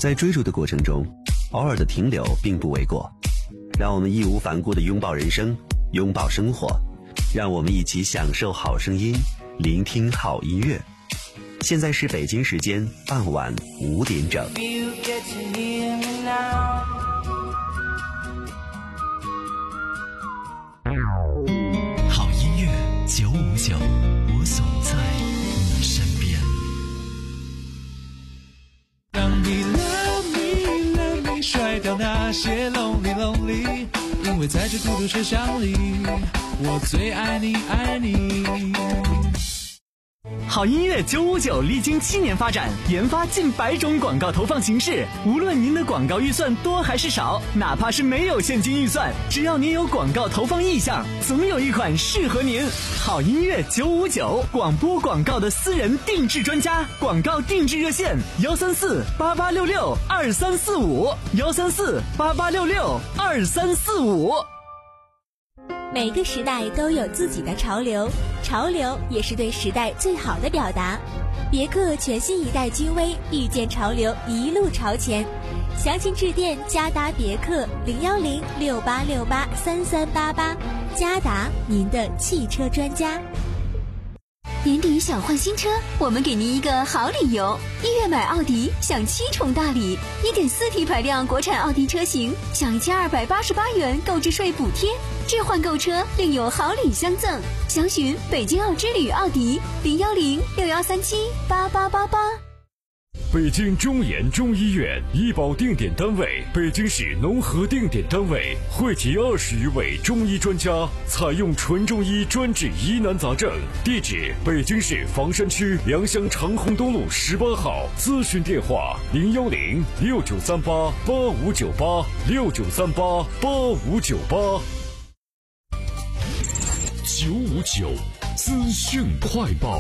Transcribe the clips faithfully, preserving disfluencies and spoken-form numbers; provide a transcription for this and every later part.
在追逐的过程中，偶尔的停留并不为过。让我们义无反顾地拥抱人生，拥抱生活，让我们一起享受好声音，聆听好音乐。现在是北京时间傍晚五点整。 好音乐九五九，我总在你身边。 让你 love me love me 甩掉那些 lonely lonely， 因为在这孤独车厢里，我最爱你爱你。 好音乐九五九历经七年发展，研发近百种广告投放形式。无论您的广告预算多还是少，哪怕是没有现金预算，只要您有广告投放意向，总有一款适合您。好音乐九五九，广播广告的私人定制专家，广告定制热线：幺三四八八六六二三四五，幺三四八八六六二三四五。 每个时代都有自己的潮流，潮流也是对时代最好的表达。别克全新一代君威，遇见潮流，一路朝前。详情致电嘉达别克零幺零六八六八三三八八，嘉达，您的汽车专家。 年底想换新车，我们给您一个好理由。一月买奥迪享七重大礼， 一点四 T 排量国产奥迪车型享一千二百八十八元购置税补贴，置换购车另有好礼相赠。详询北京奥之旅奥迪零幺零六幺三七八八八八。 北京中研中医院医保定点单位，北京市农合定点单位，汇集二十余位中医专家，采用纯中医专治疑难杂症。地址：北京市房山区良乡长虹东路十八号。咨询电话：零幺零六九三八八五九八六九三八八五九八。九五九资讯快报。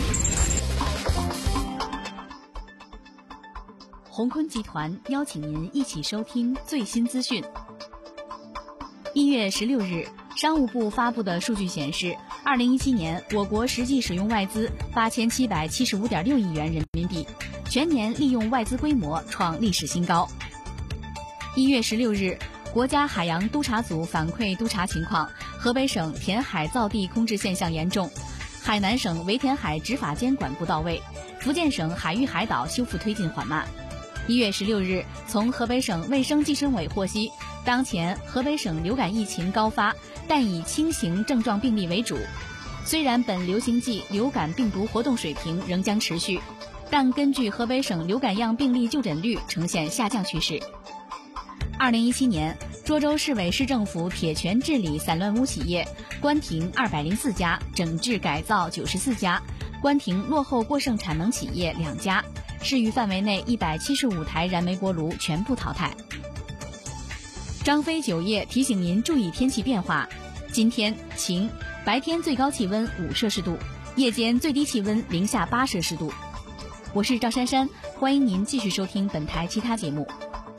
鸿坤集团邀请您一起收听最新资讯。一月十六日，商务部发布的数据显示，二零一七年我国实际使用外资八千七百七十五点六亿元人民币，全年利用外资规模创历史新高。一月十六日，国家海洋督察组反馈督查情况，河北省填海造地空置现象严重，海南省围填海执法监管不到位，福建省海域海岛修复推进缓慢。一月十六日，从河北省卫生计生委获悉，当前河北省流感疫情高发，但以轻型症状病例为主。虽然本流行季流感病毒活动水平仍将持续，但根据河北省流感样病例就诊率呈现下降趋势。二零一七年，涿州市委市政府铁权治理散乱污企业关停二百零四家，整治改造九十四家，关停落后过剩产能企业两家。市域范围内一百七十五台燃煤锅炉全部淘汰。张飞酒业提醒您注意天气变化，今天晴，白天最高气温五摄氏度，夜间最低气温零下八摄氏度。我是赵珊珊，欢迎您继续收听本台其他节目。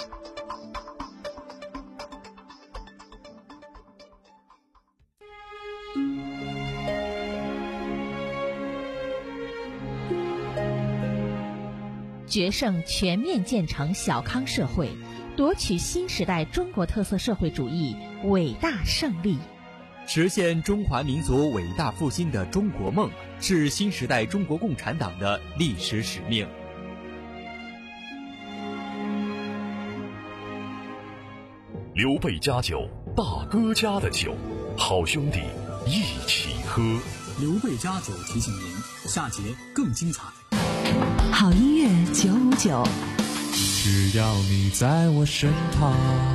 决胜全面建成小康社会，夺取新时代中国特色社会主义伟大胜利， 实现中华民族伟大复兴的中国梦，是新时代中国共产党的历史使命。 刘备家酒，大哥家的酒，好兄弟一起喝。 刘备家酒提醒您，下节更精彩。 好音乐九五九， 只要你在我身旁。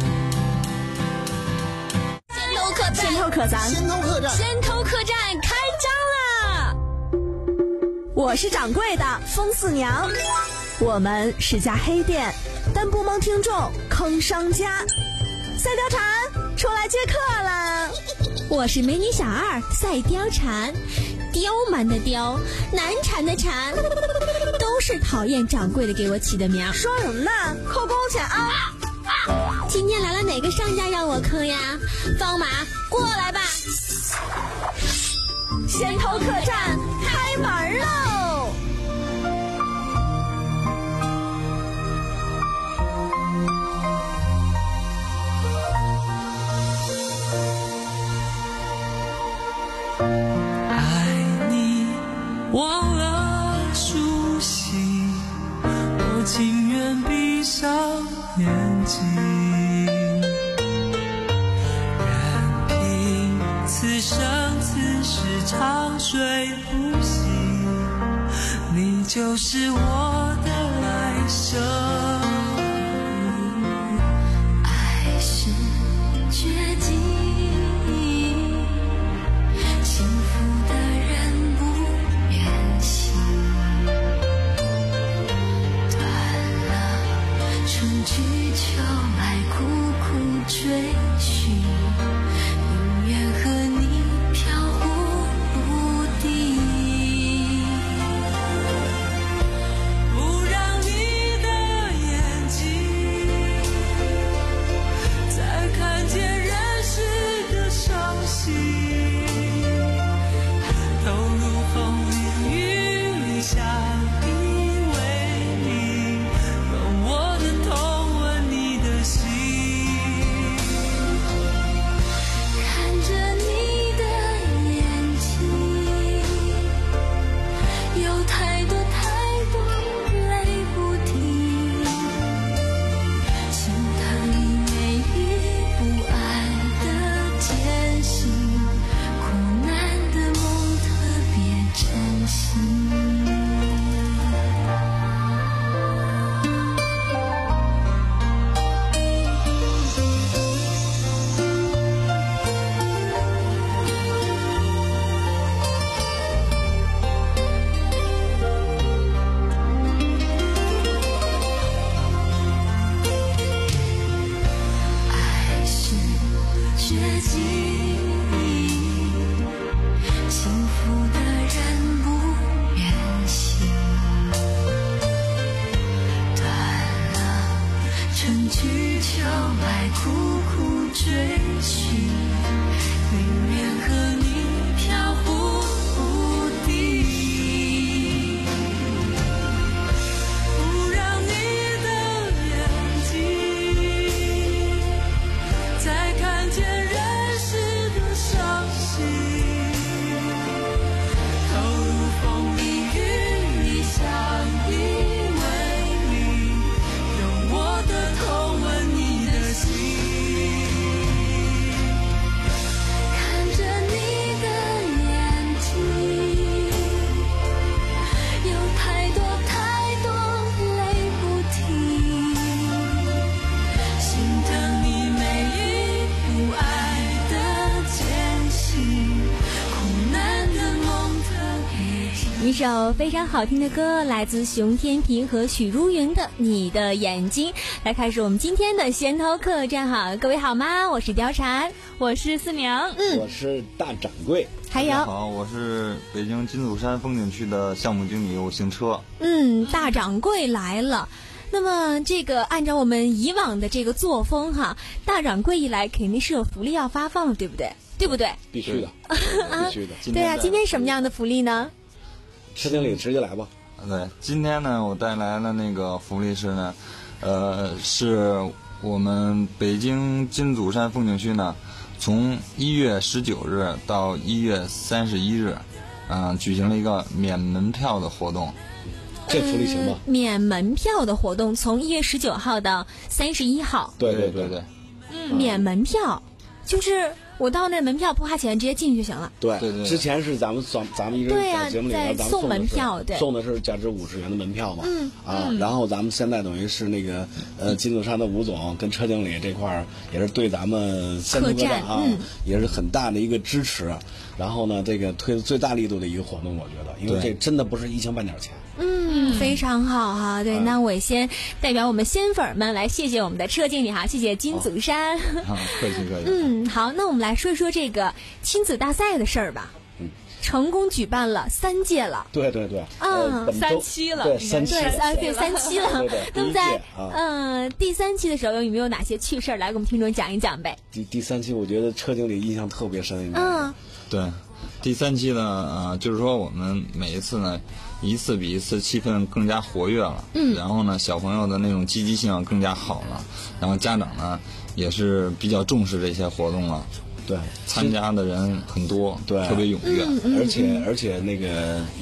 先头客栈，先头客栈，先头客栈开张啦！我是掌柜的风四娘，我们是家黑店，但不蒙听众坑商家。赛貂蝉出来接客了，我是美女小二赛貂蝉，刁蛮的刁，难缠的缠，都是讨厌掌柜的给我起的名。说什么呢？扣工钱啊！今天来了哪个商家让我磕呀？放马过来吧！先头客栈开门喽！ 情愿闭上眼睛，任凭此生此世长睡不醒，你就是我的来生。 爱是绝境，幸福的人不愿醒，断了春去秋来苦苦追寻，宁愿和你飘忽不定，不让你的眼睛再看见人世的伤心，投入风里雨里相依为命，用我的痛吻你的心，看着你的眼睛，有太多太多泪不停，心疼你每一不安的艰辛，苦难的梦特别珍惜。爱是绝境，幸福的人不愿醒，断了春去秋来苦苦追寻，宁愿和你飘忽不定，不让你的眼睛再看见人世的伤心，投入风里雨里相依为命，用我的痛吻你的心，看着你的眼睛，有太多太多泪不停，心疼你每一不爱的艰辛，苦难的梦特别一首非常好听的歌，来自熊天平和许茹芸的《你的眼睛》。来开始我们今天的先头客栈哈，各位好吗？我是貂蝉，我是四娘，嗯， 我是大掌柜， 还有大家好，我是北京金祖山风景区的项目经理，我姓车。 嗯，大掌柜来了。那么这个按照我们以往的这个作风哈，大掌柜一来肯定是有福利要发放的，对不对？对不对？ 必须的，必须的。 对啊，今天什么样的福利呢？ 车经理直接来吧。 对，今天呢，我带来的那个福利是呢，呃，是我们北京金祖山风景区呢，从一月十九日到一月三十一日，嗯、呃，举行了一个免门票的活动。 这福利行吗？ 嗯、免门票的活动从一月十九号到三十一号。 对对对对。 嗯，免门票就是我到那门票不花钱，直接进去就行了。 对对对， 之前是咱们咱咱们一直在节目里边，咱们送门票，对， 送的是价值五十元的门票嘛。 嗯啊， 嗯然后咱们现在等于是那个呃金祖山的吴总跟车经理这块儿也是对咱们先头客栈啊、嗯，也是很大的一个支持。然后呢，这个推最大力度的一个活动，我觉得，因为这真的不是一星半点钱。 嗯，非常好哈。对，嗯、那我先代表我们仙粉们来谢谢我们的车经理哈，谢谢金祖山。 好，客气客气。 嗯，好，那我们来说一说这个亲子大赛的事儿吧。 嗯， 成功举办了三届了。 对对对。 嗯， 呃、 三期了。 对，三期。 对，三对三期了。 对对对。 那么在嗯、 呃、第三期的时候，有没有哪些趣事儿来给我们听众讲一讲呗？ 第第三期，我觉得车经理印象特别深。 嗯， 对。第三期呢，呃，就是说我们每一次呢，一次比一次气氛更加活跃了， 嗯， 然后呢，小朋友的那种积极性更加好了，然后家长呢也是比较重视这些活动了， 对， 参加的人很多， 对， 特别踊跃， 嗯嗯、 而且而且那个有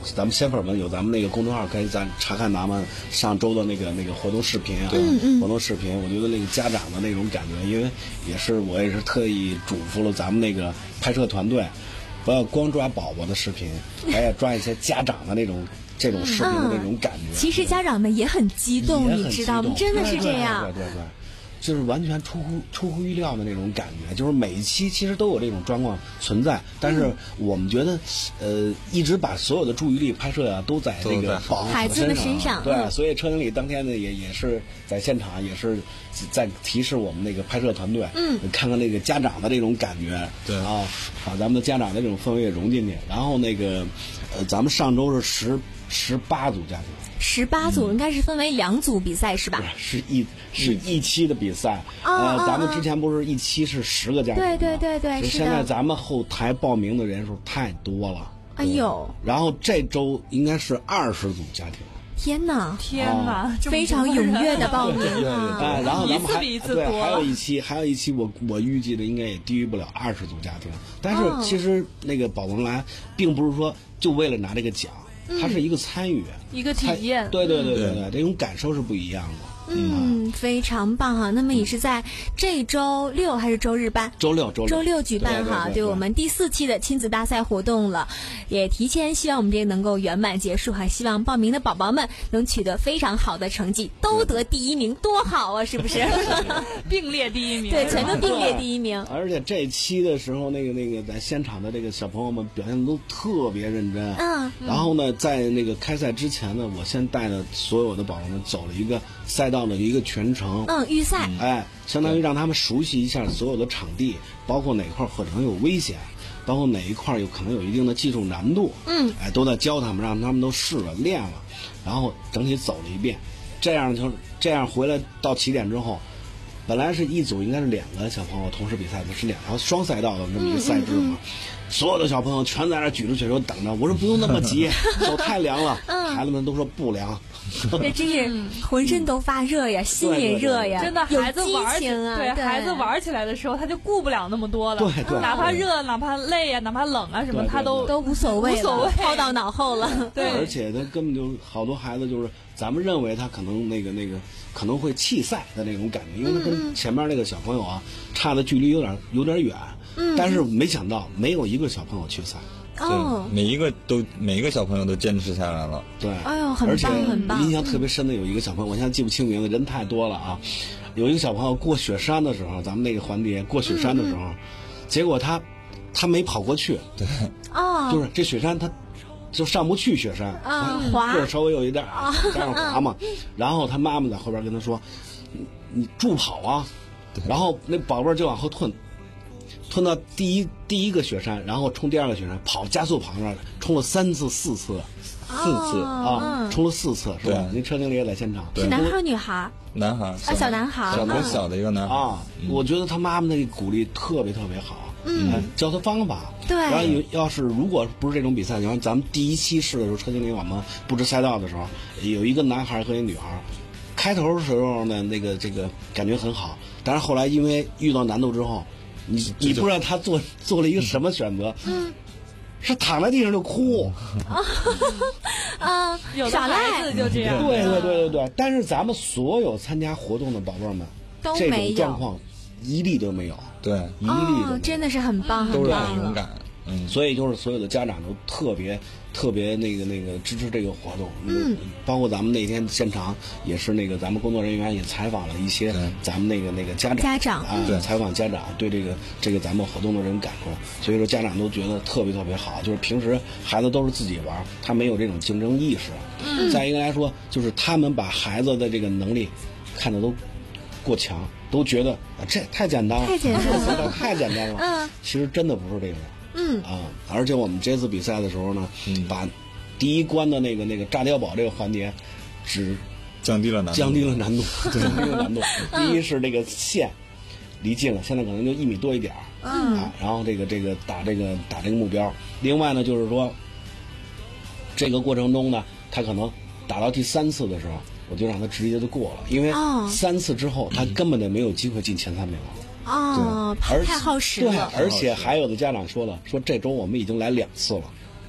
咱们仙粉们有咱们那个公众号，可以咱查看咱们上周的那个那个活动视频啊， 嗯嗯活动视频。我觉得那个家长的那种感觉，因为也是我也是特意嘱咐了咱们那个拍摄团队，不要光抓宝宝的视频，还要抓一些家长的那种这种视频的那种感觉。 嗯、其实家长们也很激动， 也很你知道吗？真的是这样。 对对 对, 对, 对。就是完全出乎出乎意料的那种感觉，就是每一期其实都有这种状况存在，但是我们觉得，呃，一直把所有的注意力拍摄啊都在这个保孩子的身上， 对， 嗯、 所以车经理当天呢也也是在现场，也是在提示我们那个拍摄团队， 嗯， 看看那个家长的这种感觉， 对啊，把咱们的家长的这种氛围也融进去，然后那个，呃，咱们上周是十十八组家庭。 十八组应该是分为两组比赛、嗯、是吧？ 是一是一期的比赛， 嗯、 呃、 哦， 咱们之前不是一期是十个家庭吗？ 对对对对， 现在咱们后台报名的人数太多了。 哎呦！ 然后这周应该是二十组家庭。 天哪！ 天哪！ 哦、非常踊跃的报名啊！ 哎，然后咱们还一次比一次对，还有一期，还有一期我我预计的应该也低于不了二十组家庭。但是其实那个宝宝来，并不是说就为了拿这个奖。它是一个参与， 嗯、一个体验， 对对对对对，这种感受是不一样的。 嗯，嗯非常棒哈。那么也是在这周六还是周日办？ 周六，周六， 周六举办哈，对我们第四期的亲子大赛活动了，也提前希望我们这个能够圆满结束哈。希望报名的宝宝们能取得非常好的成绩，都得第一名，多好啊！是不是？ 并列第一名， 对，全都并列第一名。 而且这期的时候，那个那个在现场的这个小朋友们表现都特别认真， 嗯， 然后呢。在那个开赛之前呢，我先带着所有的宝宝们走了一个赛道的一个全程， 嗯，预赛， 哎，相当于让他们熟悉一下所有的场地，包括哪块可能有危险，包括哪一块有可能有一定的技术难度， 嗯， 哎，都在教他们，让他们都试了练了，然后整体走了一遍，这样就这样回来到起点之后，本来是一组应该是两个小朋友同时比赛的，是两条双赛道的这么一个赛制嘛。嗯嗯嗯所有的小朋友全在那举着雪球等着，我说不用那么急，手太凉了。 嗯、 孩子们都说不凉， 这真是浑身都发热呀，心也热呀。 真的，孩子玩起啊， 对孩子玩起来的时候，他就顾不了那么多了。 对对， 哪怕热，哪怕累呀，哪怕冷啊什么，他都都无所谓， 无所谓， 抛到脑后了。 对， 而且他根本就好多孩子就是咱们认为他可能那个那个可能会弃赛的那种感觉，因为他跟前面那个小朋友啊差的距离有点有点远。 嗯， 但是没想到没有一个小朋友弃赛， 哦， 每一个都每一个小朋友都坚持下来了， 对， 哎呦，很棒很棒。 印象特别深的有一个小朋友，我现在记不清名字，人太多了啊。有一个小朋友过雪山的时候，咱们那个环节过雪山的时候，嗯、结果他他没跑过去， 对， 哦， 就是这雪山他就上不去雪山， 啊，滑， 个儿稍微有一点啊，这样滑嘛。然后他妈妈在后边跟他说：“你你助跑啊！”然后那宝贝儿就往后退。吞到第一第一个雪山，然后冲第二个雪山，跑加速跑那儿，冲了三次四次，四次、 哦、 啊，冲了四次是吧？您车经理也在现场， 是男孩女孩？ 男孩啊，小男孩， 小男小的一个男孩啊、嗯。我觉得他妈妈那个鼓励特别特别好， 嗯， 哎、教他方法。 对。 然后有要是如果不是这种比赛，然后咱们第一期试的时候，车经理我们布置赛道的时候，有一个男孩和一个女孩，开头的时候呢，那个这个感觉很好，但是后来因为遇到难度之后。你你不知道他做做了一个什么选择？ 嗯， 是躺在地上就哭。 啊， 有的孩子就这样。 对对对对对，但是咱们所有参加活动的宝贝们， 都这种状况一例都没有。 对， 一例都没有、 哦，真的是很棒， 都是很勇敢。 嗯，所以就是所有的家长都特别特别那个那个支持这个活动， 嗯， 包括咱们那天现场也是那个咱们工作人员也采访了一些咱们那个那个家长家长啊，对，采访家长对这个这个咱们活动的人感受，所以说家长都觉得特别特别好，就是平时孩子都是自己玩，他没有这种竞争意识， 嗯， 再一个来说就是他们把孩子的这个能力看得都过强，都觉得啊这太简单了， 太简单了，太简单了， 嗯， 其实真的不是这样。 嗯啊，而且我们这次比赛的时候呢， 嗯、 把第一关的那个那个炸碉堡这个环节，只降低了难度， 降低了难度，降低了难度。第一是这个线离近了，现在可能就一米多一点儿， 嗯啊，然后这个这个打这个打这个目标。另外呢，就是说这个过程中呢，他可能打到第三次的时候，我就让他直接就过了，因为三次之后他根本就没有机会进前三名了。 哦，太耗时了。 对，而且还有的家长说了，说这周我们已经来两次了，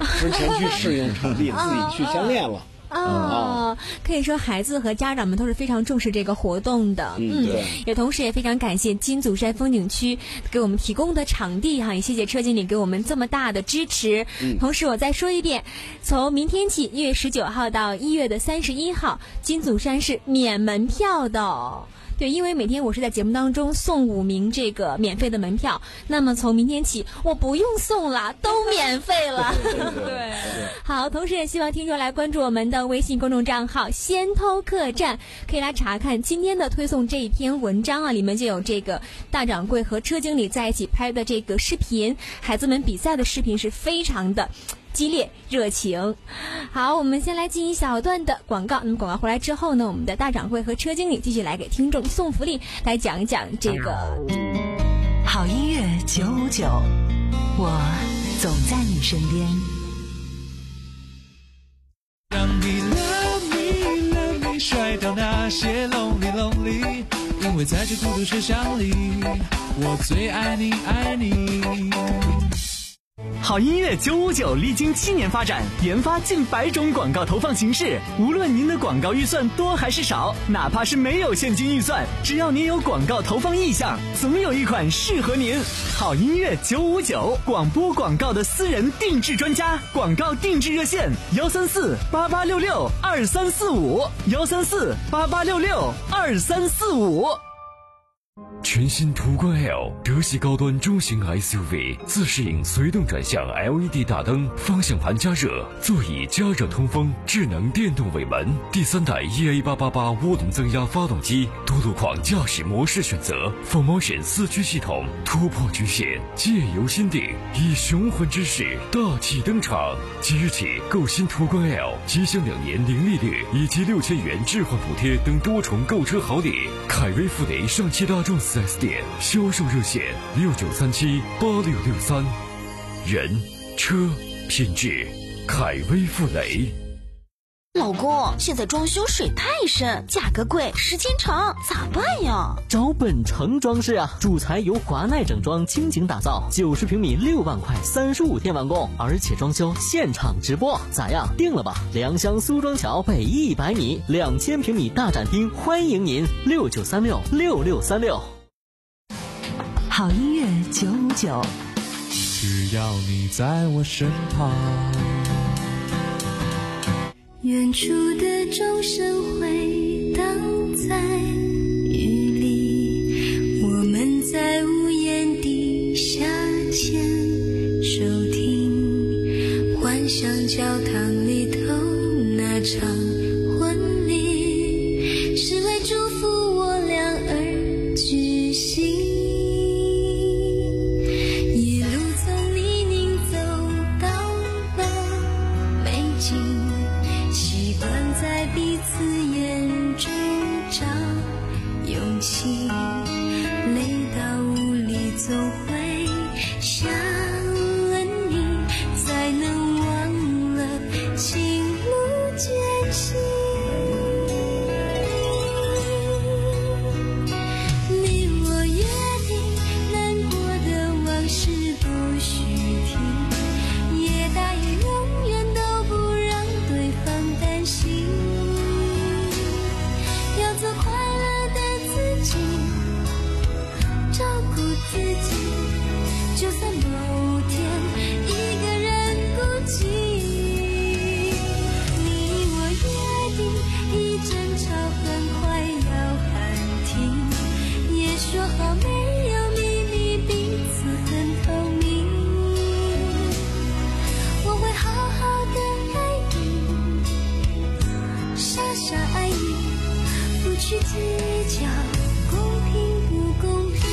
之前去适应场地，自己去先练了。 哦，可以说孩子和家长们都是非常重视这个活动的。 嗯，对。 也同时也非常感谢金祖山风景区给我们提供的场地哈，也谢谢车经理给我们这么大的支持。嗯，同时我再说一遍，从明天起，一月十九号到一月的三十一号，金祖山是免门票的哦。对，因为每天我是在节目当中送五名这个免费的门票，那么从明天起我不用送了，都免费了。 对， 好，同时也希望听众来关注我们的微信公众账号先偷客栈，可以来查看今天的推送这一篇文章啊，里面就有这个大掌柜和车经理在一起拍的这个视频，孩子们比赛的视频是非常的激烈热情。好，我们先来进一小段的广告，那么广告回来之后呢，我们的大掌柜和车经理继续来给听众送福利，来讲一讲这个好音乐九五九，我总在你身边。 让你 love me love me 甩掉那些 lonely lonely， 因为在这孤独车厢里，我最爱你爱你。 好音乐九五九历经七年发展，研发近百种广告投放形式。无论您的广告预算多还是少，哪怕是没有现金预算，只要您有广告投放意向，总有一款适合您。好音乐九五九，广播广告的私人定制专家，广告定制热线幺三四八八六六二三四五幺三四八八六六二三四五。 全新途观 L 德系高端中型 S U V， 自适应随动转向 L E D 大灯，方向盘加热，座椅加热通风，智能电动尾门，第三代 E A 八八八涡轮增压发动机，多路况驾驶模式选择 ，four motion 四驱系统，突破局限，借由心定，以雄浑之势大气登场。即日起购新途观 L， 即享两年零利率以及六千元置换补贴等多重购车好礼。凯威富雷上汽大众四 S 店销售热线六九三七八六六三，人车品质，凯威富雷。 老公，现在装修水太深，价格贵，时间长，咋办呀？ 找本城装饰啊，主材由华奈整装倾情打造，九十平米六万块，三十五天完工，而且装修现场直播，咋样？定了吧？良乡苏庄桥北一百米，两千平米大展厅，欢迎您，六九三六六六三六。 好音乐九五九， 只要你在我身旁。 远处的钟声回荡在雨里，我们在屋檐底下牵手听，幻想教堂里头那场婚礼是为祝福我俩而举行，一路从泥泞走到了美景，习惯在彼此眼中找勇气，累到无力总会想了你，才能忘了情路艰辛。你我约定难过的往事不许提，也答应永远都不让对方担心，要做快乐的自己，照顾自己，就算某天一个人孤寂。你我约定一争吵很快要喊停，也说好没有秘密，彼此很透明，我会好好的爱你，傻傻爱你，不去计较公平不公平。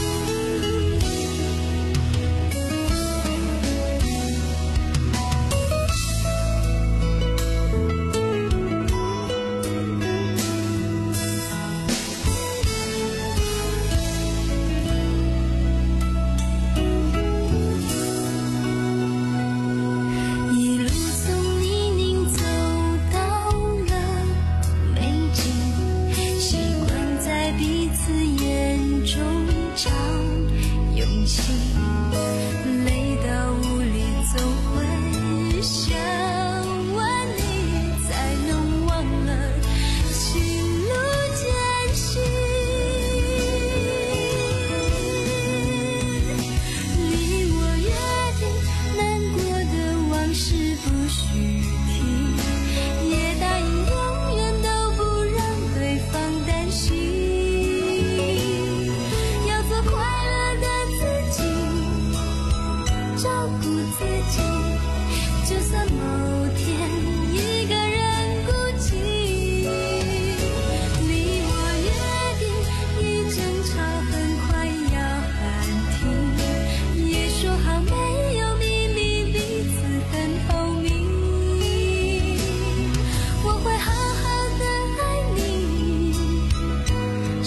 一路从泥泞走到了美景，习惯在彼此眼中找勇气，累到无力总会想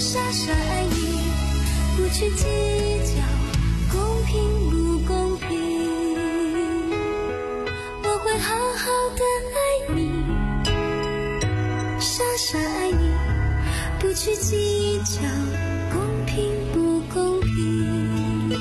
傻傻爱你，不去计较公平不公平。我会好好的爱你，傻傻爱你，不去计较公平不公平。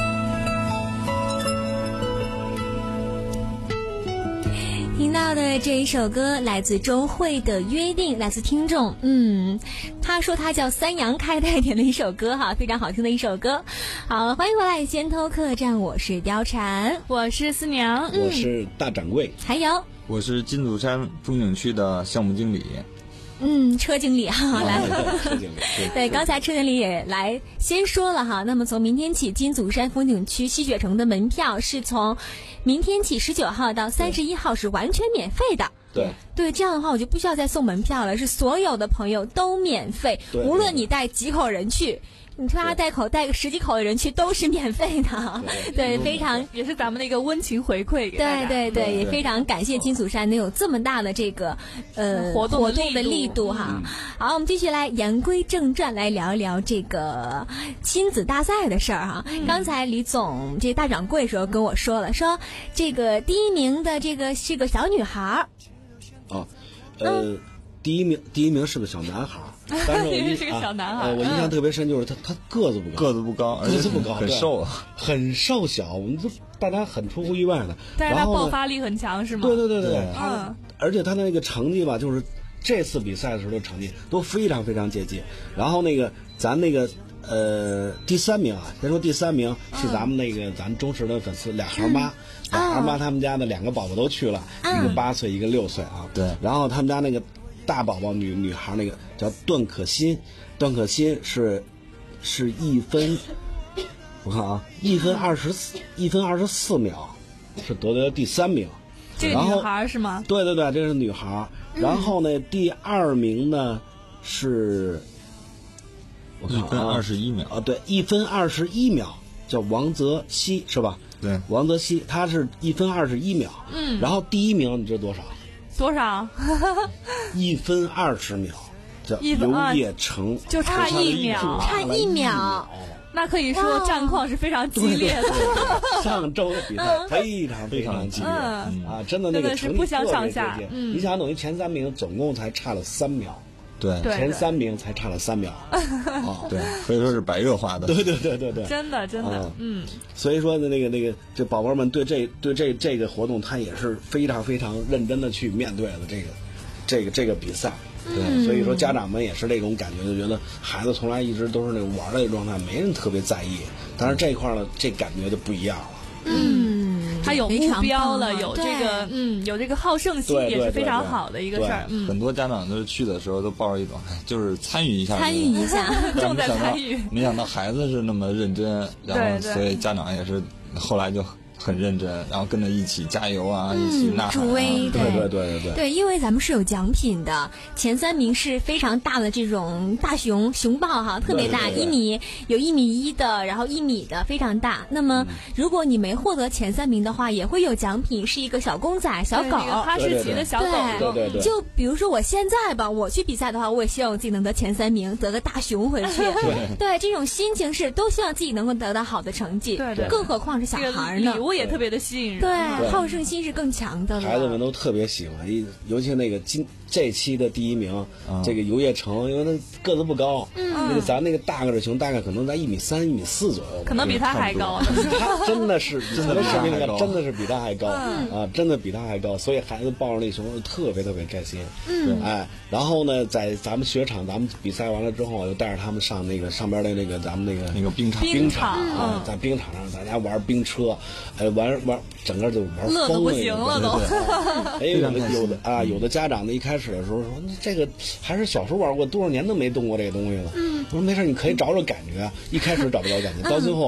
听到的这一首歌来自周蕙的《约定》，来自听众，嗯，他说他叫三阳开太点的一首歌哈，非常好听的一首歌。好，欢迎回来先偷客栈，我是貂蝉， 我是思娘， 我是大掌柜， 还有我是金祖山风景区的项目经理。 嗯，车经理哈，来， 车经理， 对，刚才车经理也来先说了哈。那么从明天起，金祖山风景区吸血城的门票是从明天起十九号到三十一号是完全免费的。 对对，这样的话我就不需要再送门票了，是所有的朋友都免费，无论你带几口人去。你说他带口带个十几口的人去都是免费的，对，非常也是咱们的一个温情回馈给大家。 对对对，也非常感谢金祖山能有这么大的这个呃活动活动的力度哈。好，我们继续来言归正传，来聊一聊这个亲子大赛的事儿哈。刚才李总这大掌柜时候跟我说了，说这个第一名的这个是个小女孩儿。 哦，呃。嗯第一名，第一名是个小男孩，但是我印是个小男孩， 呃，我印象特别深，就是他他个子不高， 个子不高， 个子不高， 很瘦， 很瘦小，我们就大家很出乎意外的。 但是他爆发力很强，是吗？ 对对对对， 嗯， 而且他的那个成绩吧，就是这次比赛的时候的成绩都非常非常接近。然后那个咱那个呃第三名啊，先说第三名是咱们那个咱忠实的粉丝俩孩妈。俩孩妈他们家的两个宝宝都去了，一个八岁，一个六岁啊。 对， 然后他们家那个大宝宝女女孩那个叫段可欣，段可欣是是一分，我看啊，一分二十四，一分二十四秒，是夺得第三名。 这个女孩是吗？ 对对对，这是女孩。然后呢，第二名呢是，我看一分二十一秒啊，对，一分二十一秒，叫王泽熙是吧？ 对， 王泽熙，他是一分二十一秒。 嗯， 然后第一名你知道多少？ 多少？ 一分二十秒，叫刘烨成， 就差一秒， 差一秒， 那可以说战况是非常激烈的。 对对对上周的比赛非常非常激烈、 嗯、 啊，真的那个成绩不相上下。 嗯，你想等于前三名总共才差了三秒。 对， 前三名才差了三秒，啊， 对，可以说是白热化的。 对对对对对， 真的真的，嗯。 所以说呢，那个那个，这宝宝们对这对这这个活动，他也是非常非常认真的去面对了这个这个这个比赛。对，所以说家长们也是这种感觉，就觉得孩子从来一直都是那种玩的状态，没人特别在意。但是这一块呢，这感觉就不一样了。 嗯，他有目标了，有这个嗯，有这个好胜心，也是非常好的一个事儿。 嗯，很多家长都是去的时候都抱着一种，就是参与一下， 参与一下， 重在参与。 没想到孩子是那么认真，然后所以家长也是后来就很认真，然后跟着一起加油啊， 嗯、 一起呐喊、啊。 助威， 对对对对对。 对，因为咱们是有奖品的，前三名是非常大的这种大熊熊抱哈，特别大， 对对对一米有一米一的，然后一米的，非常大。那么、嗯、如果你没获得前三名的话，也会有奖品，是一个小公仔、小狗， 哈士奇的小狗。 对对对。 就比如说我现在吧，我去比赛的话，我也希望我自己能得前三名，得个大熊回去。 对对，这种心情是都希望自己能够得到好的成绩。 对对。 更何况是小孩呢， 礼物也特别的吸引人。 对，好胜心是更强的了。 孩子们都特别喜欢，尤其那个今这期的第一名， 嗯、 这个游叶成，因为他个子不高， 嗯， 那个咱那个大个的熊大概可能在一米三、一米四左右， 可能比他还高。 他真的是真的比他还高， 真的是比他还高、 嗯、 啊，真的比他还高，所以孩子抱着那熊特别特别开心。 嗯， 哎，然后呢，在咱们雪场，咱们比赛完了之后，又带着他们上那个上边的那个咱们那个那个冰场， 冰场啊， 嗯、在冰场上大家玩冰车，哎，玩玩整个就玩乐得不行了都。 哎，有的有的啊，有的家长呢一开始的时候说，这个还是小时候玩过，多少年都没动过这个东西了。 嗯， 我说没事，你可以找找感觉。一开始找不着感觉，到最后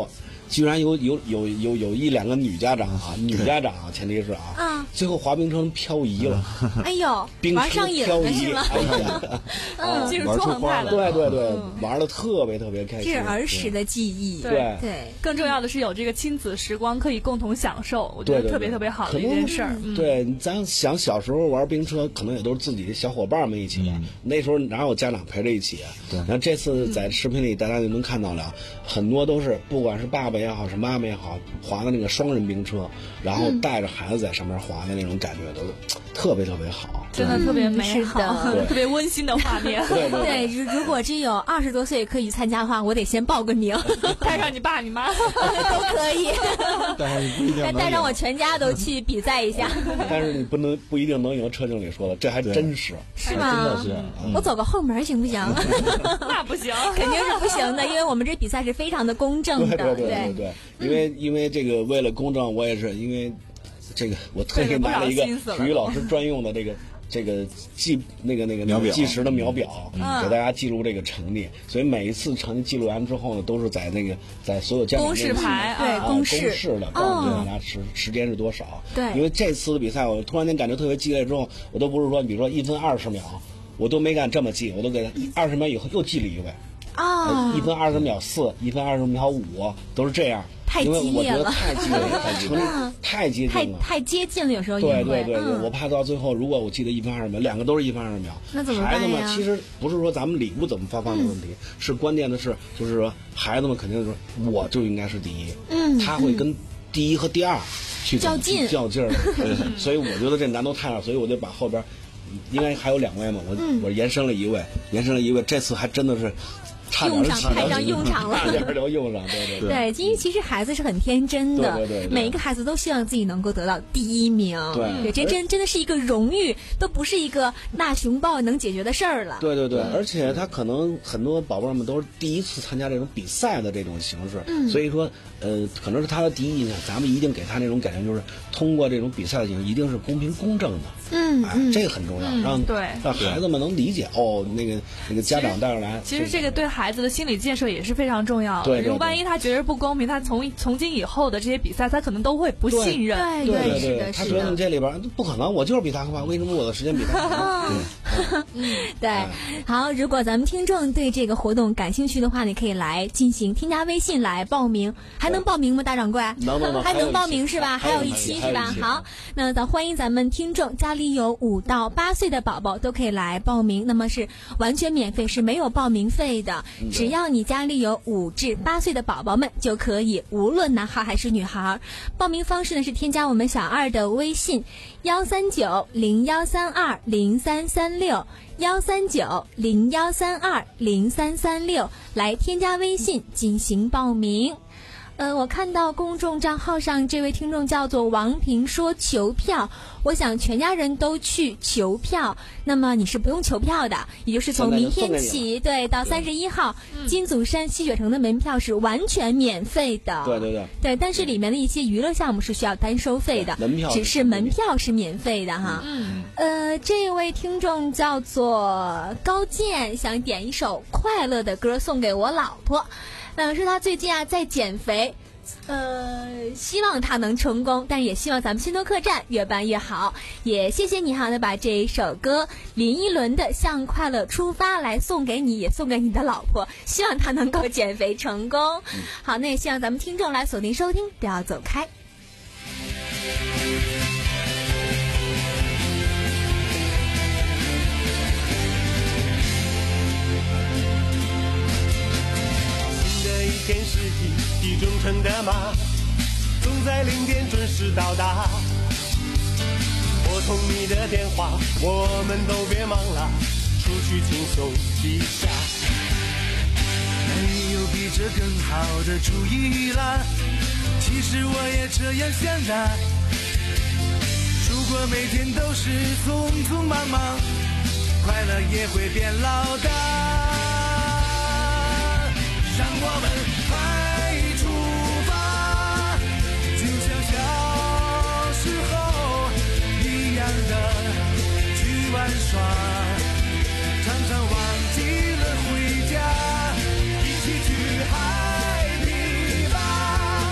居然有有有有有一两个女家长哈，女家长啊，前提是啊， 嗯， 最后滑冰车漂移了， 哎呦， 冰玩上瘾了是吗？ 哎呀， 嗯， 进入状态了， 对对对，玩的特别特别开心， 这是儿时的记忆， 对对， 更重要的是有这个亲子时光可以共同享受，我觉得特别特别好的一件事儿。 对，咱想小时候玩冰车，可能也都是自己的小伙伴们一起玩，那时候哪有家长陪着一起啊？对，然后这次在视频里大家就能看到了，很多都是不管是爸爸也好，是妈妈也好，滑的那个双人冰车，然后带着孩子在上面滑的那种感觉都特别特别好， 真的特别美好，特别温馨的画面。 对对，如果只有二十多岁可以参加的话，我得先报个名， 带上你爸你妈都可以， 带带上我全家都去比赛一下。 但是你不能不一定能赢，车经理说了，这还真是是吗？ 真的是， 嗯、我走个后门行不行？ 那不行， 肯定是不行的，因为我们这比赛是非常的公正的。 对对对对对，因为因为这个为了公正，我也是因为这个我特意拿了一个体育老师专用的这个。这个计那个那个秒表计时的秒表， 嗯、 给大家记录这个成绩，所以每一次成绩记录完之后呢，都是在那个在所有家长公示牌， 对、 啊、 公示的告诉大家时时间是多少。 对， 因为这次的比赛，我突然间感觉特别激烈之后，我都不是说，比如说一分二十秒，我都没敢这么记，我都给二十秒以后又记了一位。 啊， 一分二十秒四，一分二十秒五，都是这样。 太激烈了， 因为我觉得太激烈了，太接近了， 太太接近了，有时候对对对对，嗯、我怕到最后，如果我记得一分二十秒，两个都是一分二十秒， 那怎么办呀？ 孩子们其实不是说咱们礼物怎么发放的问题，嗯、是关键的是，就是说孩子们肯定是我就应该是第一， 嗯， 他会跟第一和第二去较劲较劲儿，所以我觉得这难度太大，所以我就把后边应该还有两位嘛，我、嗯、我延伸了一位，延伸了一位，这次还真的是。 用上派上用场了， 差点就用上，对对对。对，因为其实孩子是很天真的， 对对对， 每一个孩子都希望自己能够得到第一名， 对， 这真真的是一个荣誉，都不是一个大熊抱能解决的事儿了。 对对对，而且他可能很多宝贝们都是第一次参加这种比赛的这种形式， 嗯， 所以说呃，可能是他的第一印象，咱们一定给他那种感觉，就是通过这种比赛的形式，一定是公平公正的， 嗯， 哎，这个很重要， 嗯、 让对让孩子们能理解哦，那个那个家长带着来， 其实这个对孩子的心理建设也是非常重要的。 对， 如果万一他觉得不公平，他从从今以后的这些比赛，他可能都会不信任。 对对对， 是的， 他觉得这里边不可能，我就是比他快，为什么我的时间比他快？ 嗯，对。好，如果咱们听众对这个活动感兴趣的话，你可以来进行添加微信来报名，还能报名吗？大掌柜？ 能能能， 还能报名是吧？还有一期是吧？好，那咱欢迎咱们听众，家里有五到八岁的宝宝都可以来报名，那么是完全免费，是没有报名费的，只要你家里有五至八岁的宝宝们就可以，无论男孩还是女孩。报名方式呢是添加我们小二的微信幺三九零幺三二零三三六幺三九零幺三二零三三六来添加微信进行报名。呃，我看到公众账号上这位听众叫做王平说求票，我想全家人都去求票，那么你是不用求票的，也就是从明天起，对，到三十一号，嗯、金祖山吸血城的门票是完全免费的。 对对对。 对，但是里面的一些娱乐项目是需要单收费的， 门票只是门票是免费的哈。 嗯。 呃，这位听众叫做高健，想点一首快乐的歌送给我老婆。嗯，说他最近啊在减肥，呃，希望他能成功，但也希望咱们新都客栈越办越好。也谢谢你哈，的把这一首歌林依轮的《向快乐出发》来送给你，也送给你的老婆，希望他能够减肥成功。嗯、好，那也希望咱们听众来锁定收听，不要走开。 天是一匹忠诚的马，总在零点准时到达。拨通你的电话，我们都别忙了，出去轻松一下。 没有比这更好的主意了，其实我也这样想的。如果每天都是匆匆忙忙，快乐也会变老的。让我们快出发，就像小时候一样的去玩耍，常常忘记了回家，一起去海堤吧。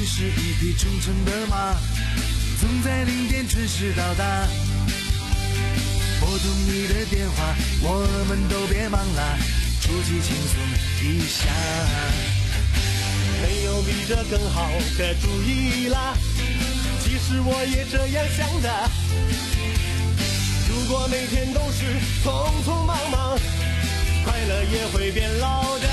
是一匹忠诚的马，总在零点准时到达。拨通你的电话，我们都别忙啦，出去轻松一下。 没有比这更好的主意啦，其实我也这样想的。如果每天都是匆匆忙忙，快乐也会变老的。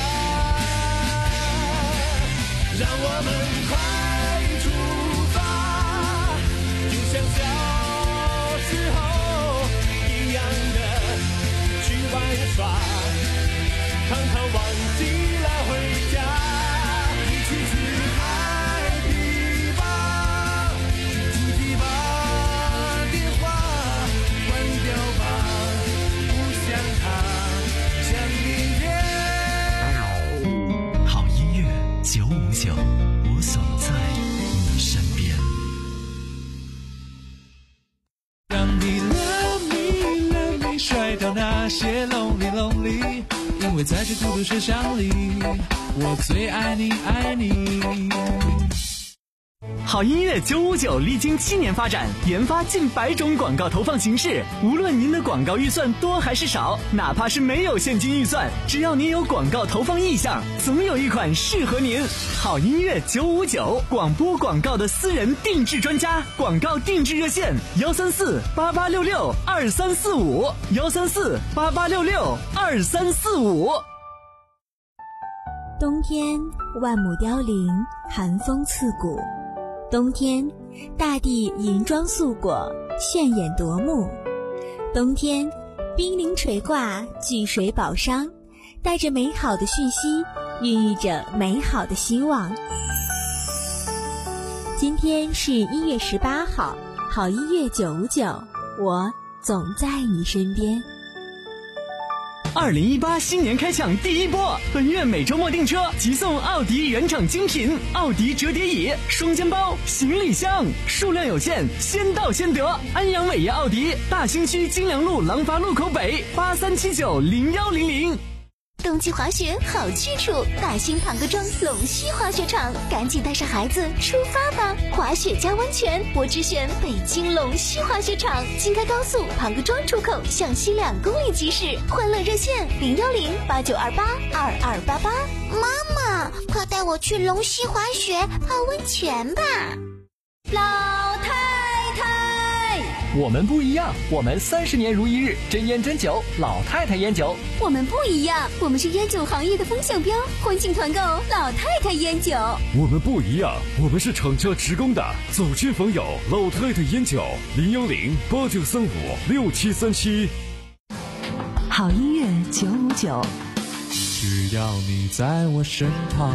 让我们快出发，就像小时候一样的去玩耍，常常忘记了回家。一起去海底吧，集体把电话关掉吧，不想他，想明天。 好音乐九五九，我总在你身边。 让你 love me love me 甩掉那些 lonely lonely， 因为在这孤独车厢里，我最爱你爱你。 好音乐九五九历经七年发展，研发近百种广告投放形式。无论您的广告预算多还是少，哪怕是没有现金预算，只要您有广告投放意向，总有一款适合您。好音乐九五九，广播广告的私人定制专家，广告定制热线：幺三四八八六六二三四五，幺三四八八六六二三四五。 冬天万亩凋零，寒风刺骨。冬天，大地银装素裹，炫眼夺目。冬天，冰凌垂挂，巨水宝商，带着美好的讯息，孕育着美好的希望。今天是一月十八号，好音乐九五九，我总在你身边。 二零一八新年开抢第一波，本月每周末订车即送奥迪原厂精品奥迪折叠椅、双肩包、行李箱，数量有限，先到先得。安阳伟业奥迪大兴区金良路廊坊路口北八三七九零幺零零。 冬季滑雪好去处，大兴庞各庄龙溪滑雪场，赶紧带上孩子出发吧！滑雪加温泉，我只选北京龙溪滑雪场，京开高速庞各庄出口向西两公里即驶，欢乐热线零幺零八九二八二二八八。 妈妈，快带我去龙溪滑雪泡温泉吧！ 老太太， 我们不一样，我们三十年如一日，真烟真酒，老太太烟酒。 我们不一样，我们是烟酒行业的风向标，欢庆团购老太太烟酒。 我们不一样，我们是厂家直供的，走亲访友老太太烟酒，零幺零八九三五六七三七。 好音乐九五九， 只要你在我身旁。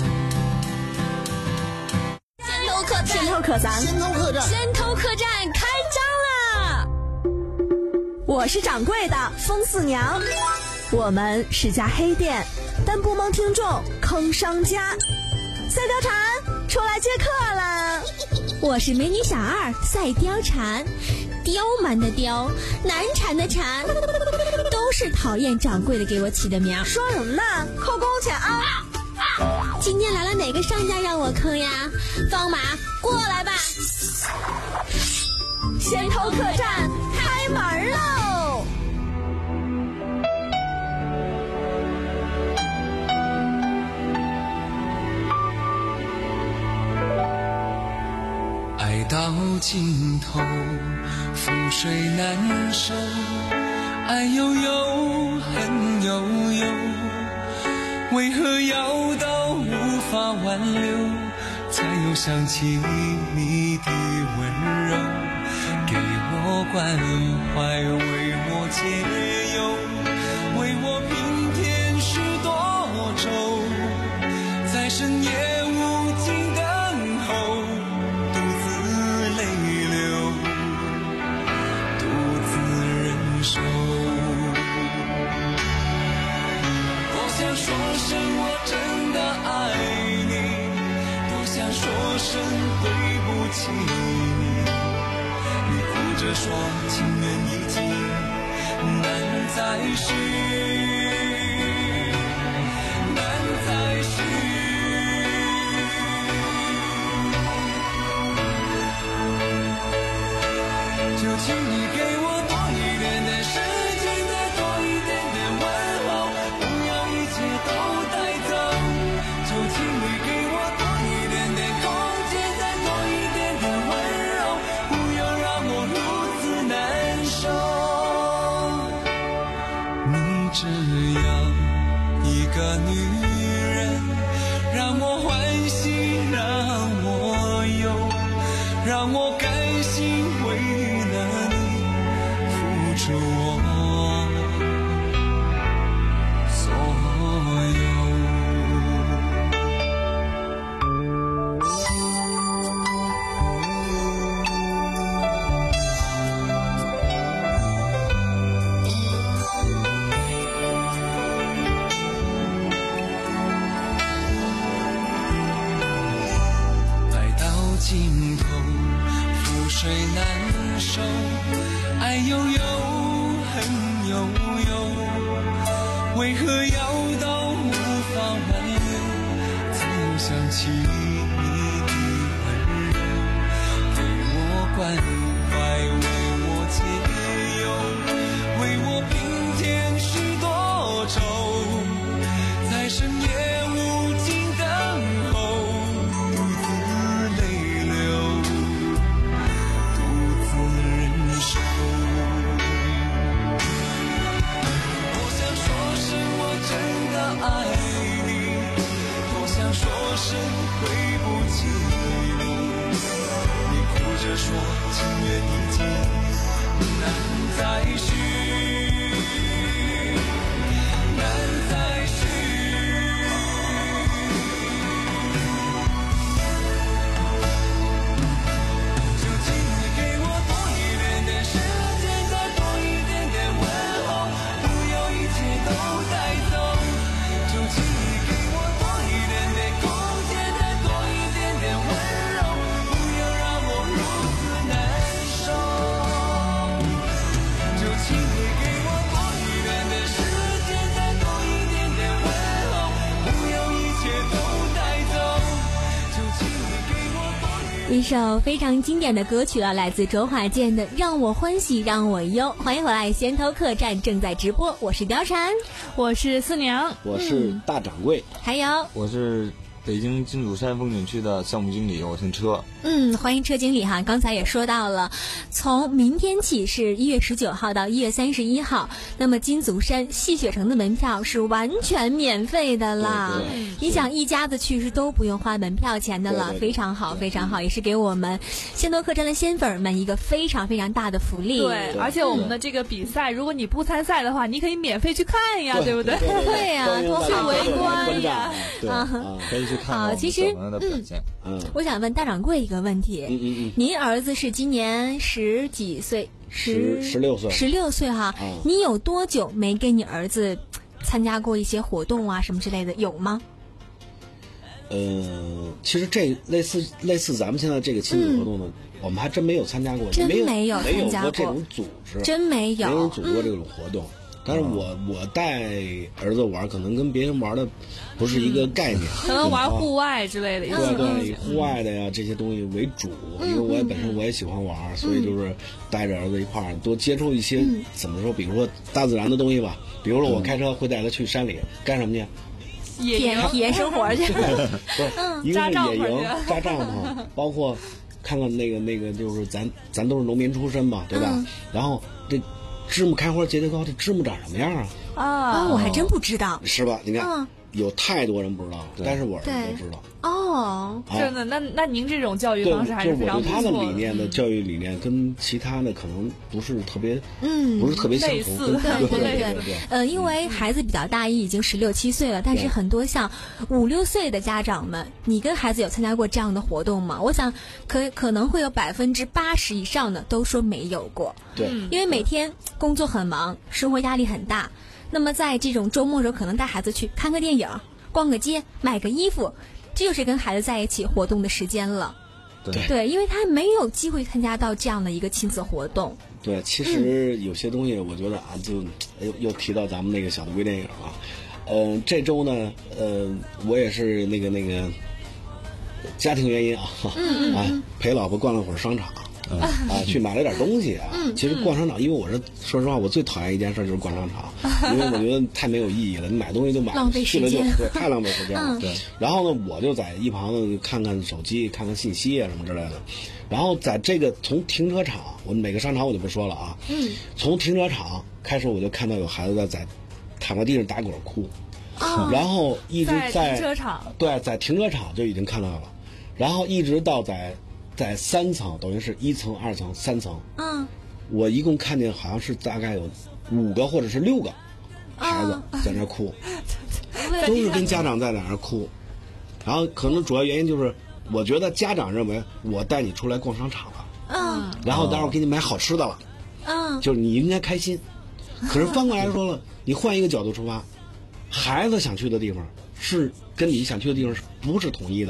先头客栈，先头客栈，先头客栈开张啦！我是掌柜的风四娘，我们是家黑店，但不蒙听众坑商家。赛貂蝉出来接客了， 我是美女小二赛貂蝉，刁蛮的刁，难缠的缠，都是讨厌掌柜的给我起的名。 说什么呢？扣工钱啊！ 今天来了哪个商家让我坑呀？方马过来吧！ 先头客栈开门喽！ 爱到尽头，覆水难收，爱悠悠，恨悠悠，为何要到无法挽留，才又想起你的温柔，给我关怀，为我解忧，为我平添许多愁，在深夜无尽等候，独自泪流，独自忍受。多想说声我真的爱你，多想说声对不起你，你哭着说情缘已尽，难再续，难再续。 尽头，覆水难收，爱悠悠，恨悠悠，为何要到无法挽留？总想起你的温柔，为我关怀，为我解忧，为我平添许多愁，在深夜无尽等候，独自泪流，独自忍受。多想说声我真的爱你，多想说声对不起你，你哭着说情缘已尽，难再续，难再续。就请你给我多一点点时间，再多一点点问候，不要一切都带走。就请你给我多一点点空间，再多一点点温柔，不要让我如此难受。就请你给我多一点点时间，再多一点点问候，不要一切都带走。就请你给我多一一首非常经典的歌曲啊，来自周华健的《让我欢喜让我忧》。欢迎回来，先头客栈正在直播，我是貂蝉， 我是四娘， 我是大掌柜， 还有我是北京金祖山风景区的项目经理，我姓车。 嗯，欢迎车经理哈。刚才也说到了，从明天起是一月十九号到一月三十一号，那么金祖山戏雪城的门票是完全免费的啦。 对对你想一家子去是都不用花门票钱的了， 对对对非常好，非常好，也是给我们仙头客栈的仙粉们一个非常非常大的福利。 对，而且我们的这个比赛，如果你不参赛的话，你可以免费去看呀，对不对？ 对呀，多好， 去围观呀。 对啊，可以去看看我们其实小朋友的表现。 嗯， 我想问大掌柜一个问题， 嗯嗯嗯， 您儿子是今年十几岁？ 十十六岁， 十六岁哈。 嗯， 你有多久没跟你儿子参加过一些活动啊，什么之类的，有吗？ 呃，其实这类似类似咱们现在这个亲子活动呢，嗯，我们还真没有参加过， 真没有没有没有参加过过这种组织， 真没有， 没有组过这种活动。嗯，但是我我带儿子玩，可能跟别人玩的不是一个概念， 可能玩户外之类的。 对对，以户外的呀这些东西为主，因为我也本身我也喜欢玩，所以就是带着儿子一块儿多接触一些怎么说，比如说大自然的东西吧。比如说我开车会带他去山里干什么去？ 野营体验生活去。 不是，一个是野营扎帐篷，包括看看那个那个，就是咱咱都是农民出身嘛，对吧？然后这芝麻开花结的高，这芝麻长什么样啊？ 啊，我还真不知道， 是吧？你看，有太多人不知道，但是我儿子都知道。 哦， 真的，那那您这种教育方式还是非常不错的。 对，我对他的理念的教育理念跟其他的可能不是特别，嗯，不是特别相同。 对对对对，呃，因为孩子比较大，已经十六七岁了，但是很多像五六岁的家长们，你跟孩子有参加过这样的活动吗？我想可可能会有百分之八十以上的都说没有过。 对， 因为每天工作很忙，生活压力很大。那么在这种周末的时候，可能带孩子去看个电影、逛个街、买个衣服，这就是跟孩子在一起活动的时间了。 对对，因为他没有机会参加到这样的一个亲子活动。 对，其实有些东西，我觉得啊，就又又提到咱们那个小的微电影了。嗯、呃，这周呢，呃，我也是那个那个家庭原因啊， 嗯嗯啊，陪老婆逛了会儿商场。啊，去买了点东西啊。 嗯， 其实逛商场，因为我是说实话，我最讨厌一件事就是逛商场，因为我觉得太没有意义了。你买东西就买， 浪费时间， 对，太浪费时间了。 嗯、 对。然后呢，我就在一旁呢看看手机，看看信息啊什么之类的。然后在这个从停车场，我每个商场我就不说了啊。 嗯。 从停车场开始，我就看到有孩子在在躺在地上打滚哭， 哦、 然后一直在, 在停车场， 对，在停车场就已经看到了，然后一直到在。在三层，等于是一层、二层、三层。 嗯， 我一共看见好像是大概有五个或者是六个孩子在那哭， 嗯、 都是跟家长在那儿哭。然后可能主要原因就是，我觉得家长认为我带你出来逛商场了， 嗯， 然后待会儿给你买好吃的了， 嗯， 就是你应该开心。可是翻过来说了，你换一个角度出发，孩子想去的地方是跟你想去的地方是不是统一的？ 哎，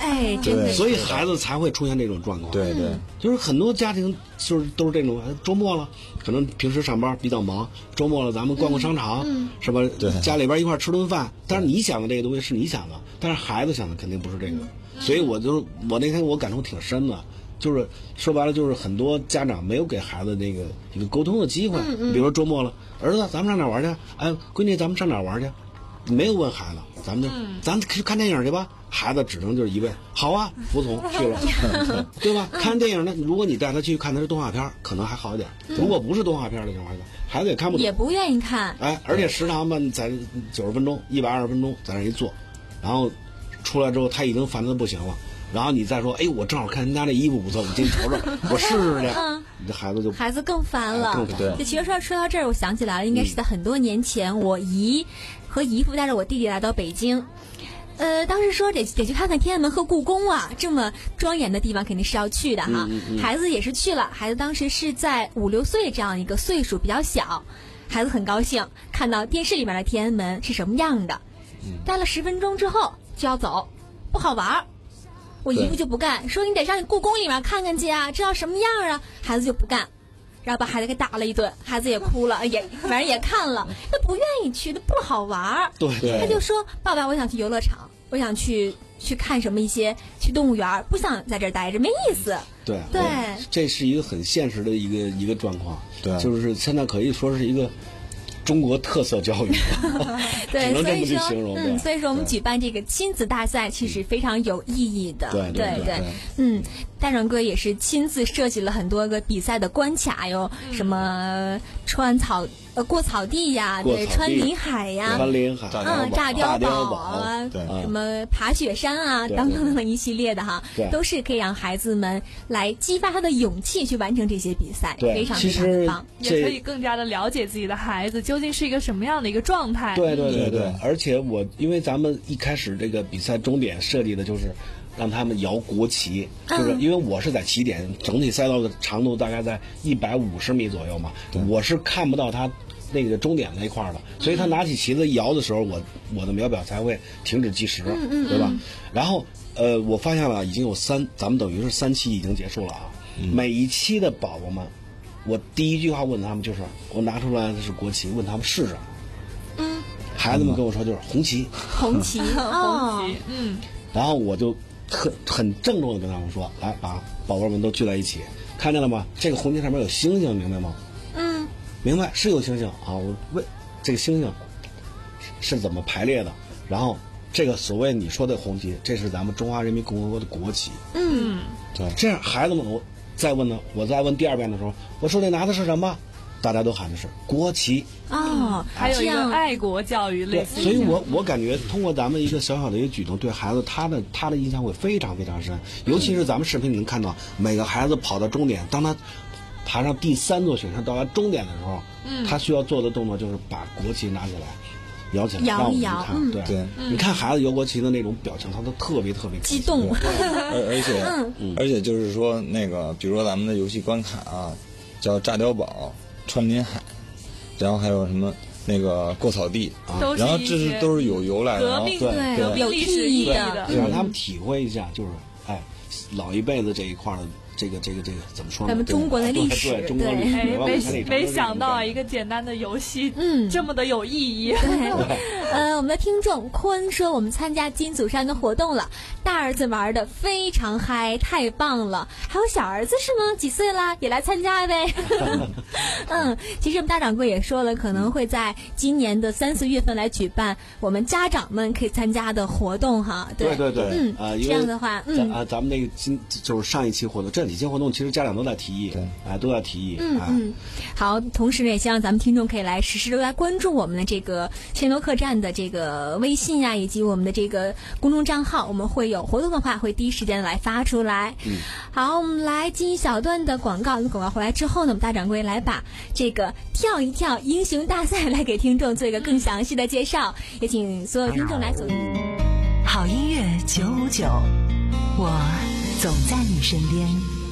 对，真的， 所以孩子才会出现这种状况。 对对， 就是很多家庭就是都是这种，周末了，可能平时上班比较忙，周末了咱们逛逛商场， 嗯、 是吧？对，家里边一块吃顿饭。但是你想的这个东西是你想的，但是孩子想的肯定不是这个。嗯、所以我就我那天我感触挺深的。就是说白了，就是很多家长没有给孩子那个一个沟通的机会。 嗯嗯、 比如说周末了，儿子，咱们上哪玩去？哎，闺女，咱们上哪玩去？没有问孩子，咱们就、嗯、咱去看电影去吧。孩子只能就是一问，好啊，服从去了，对吧？看电影呢，如果你带他去看的是动画片，可能还好一点。 嗯、 如果不是动画片的情况下，孩子也看不懂， 也不愿意看。 哎，而且时长吧，在九十分钟、一百二十分钟在那一坐，然后出来之后他已经烦得不行了。然后你再说，哎，我正好看人家这衣服不错，我进去瞅瞅，我试试去。嗯，你这孩子就孩子更烦了。 更烦。 对，其实说说到这儿，我想起来了，应该是在很多年前，嗯、我姨和姨父带着我弟弟来到北京。呃，当时说得得去看看天安门和故宫啊，这么庄严的地方肯定是要去的哈。嗯嗯、孩子也是去了，孩子当时是在五六岁这样一个岁数，比较小，孩子很高兴看到电视里面的天安门是什么样的。嗯、待了十分钟之后就要走，不好玩。我姨夫就不干，说你得上故宫里面看看去啊，知道什么样啊？孩子就不干，然后把孩子给打了一顿，孩子也哭了，也反正也看了，他不愿意去，他不好玩。 对对， 他就说：“爸爸，我想去游乐场，我想去去看什么一些，去动物园，不想在这儿待着，没意思。” 对对， 这是一个很现实的一个一个状况。 对， 就是现在可以说是一个中国特色教育， 对， 只能这么去所以说，嗯，所以说我们举办这个亲子大赛，其实非常有意义的。 对对对， 嗯，大壮哥也是亲自设计了很多个比赛的关卡，有什么穿草呃过草地呀，对，穿林海呀， 穿林海， 嗯，炸碉堡啊， 对， 什么爬雪山啊，等等等等一系列的哈，都是可以让孩子们来激发他的勇气去完成这些比赛，非常非常的棒， 也可以更加的了解自己的孩子究竟是一个什么样的一个状态。 对对对对，而且我因为咱们一开始这个比赛终点设计的就是让他们摇国旗，就是因为我是在起点，整体赛道的长度大概在一百五十米左右嘛，我是看不到他那个终点那一块的，所以他拿起旗子摇的时候，我我的秒表才会停止计时，对吧？然后呃，我发现了已经有三，咱们等于是三期已经结束了啊。嗯、每一期的宝宝们，我第一句话问他们就是，我拿出来的是国旗，问他们是什么？嗯，孩子们跟我说就是红旗， 红旗，红旗， 嗯。 然后我就特很郑重的跟他们说，来把宝宝们都聚在一起，看见了吗？这个红旗上面有星星，明白吗？ 嗯。 明白，是有星星啊！我问这个星星是怎么排列的？然后这个所谓你说的红旗，这是咱们中华人民共和国的国旗。 嗯， 对。这样孩子们，我再问呢，我再问第二遍的时候，我手里拿的是什么？大家都喊的是国旗。 哦， 还有一个爱国教育类似。 所以我我感觉通过咱们一个小小的一个举动，对孩子他的他的印象会非常非常深。尤其是咱们视频里能看到，每个孩子跑到终点，当他爬上第三座雪山到达终点的时候，嗯，他需要做的动作就是把国旗拿起来，摇起来， 摇一摇。 嗯，对对，你看孩子摇国旗的那种表情，他都特别特别激动。 而而且，嗯，而且就是说那个，比如说咱们的游戏关卡啊，叫炸碉堡、穿林海，然后还有什么那个过草地啊，然后这是都是有由来的， 革命对有意义的， 让他们体会一下，就是哎，老一辈子这一块的。这个这个这个怎么说呢？ 咱们中国的历史， 对中国历史， 没没想到一个简单的游戏，嗯，这么的有意义。 呃，我们的听众坤说，我们参加金祖山的活动了，大儿子玩的非常嗨，太棒了。还有小儿子是吗？几岁啦？也来参加呗。嗯，其实我们大掌柜也说了，可能会在今年的三四月份来举办我们家长们可以参加的活动哈。 对对对， 嗯，啊，这样的话，嗯， 啊，咱们那个今就是上一期活动这。几期活动其实家长都在提议，对，啊，都在提议。 嗯嗯，好，同时也希望咱们听众可以来时时都来关注我们的这个仙头客栈的这个微信呀、啊，以及我们的这个公众账号，我们会有活动的话会第一时间来发出来。嗯，好，我们来进一小段的广告，广告回来之后呢，我们大掌柜来把这个跳一跳英雄大赛来给听众做一个更详细的介绍，也请所有听众来走。 好音乐九五九，我总在你身边。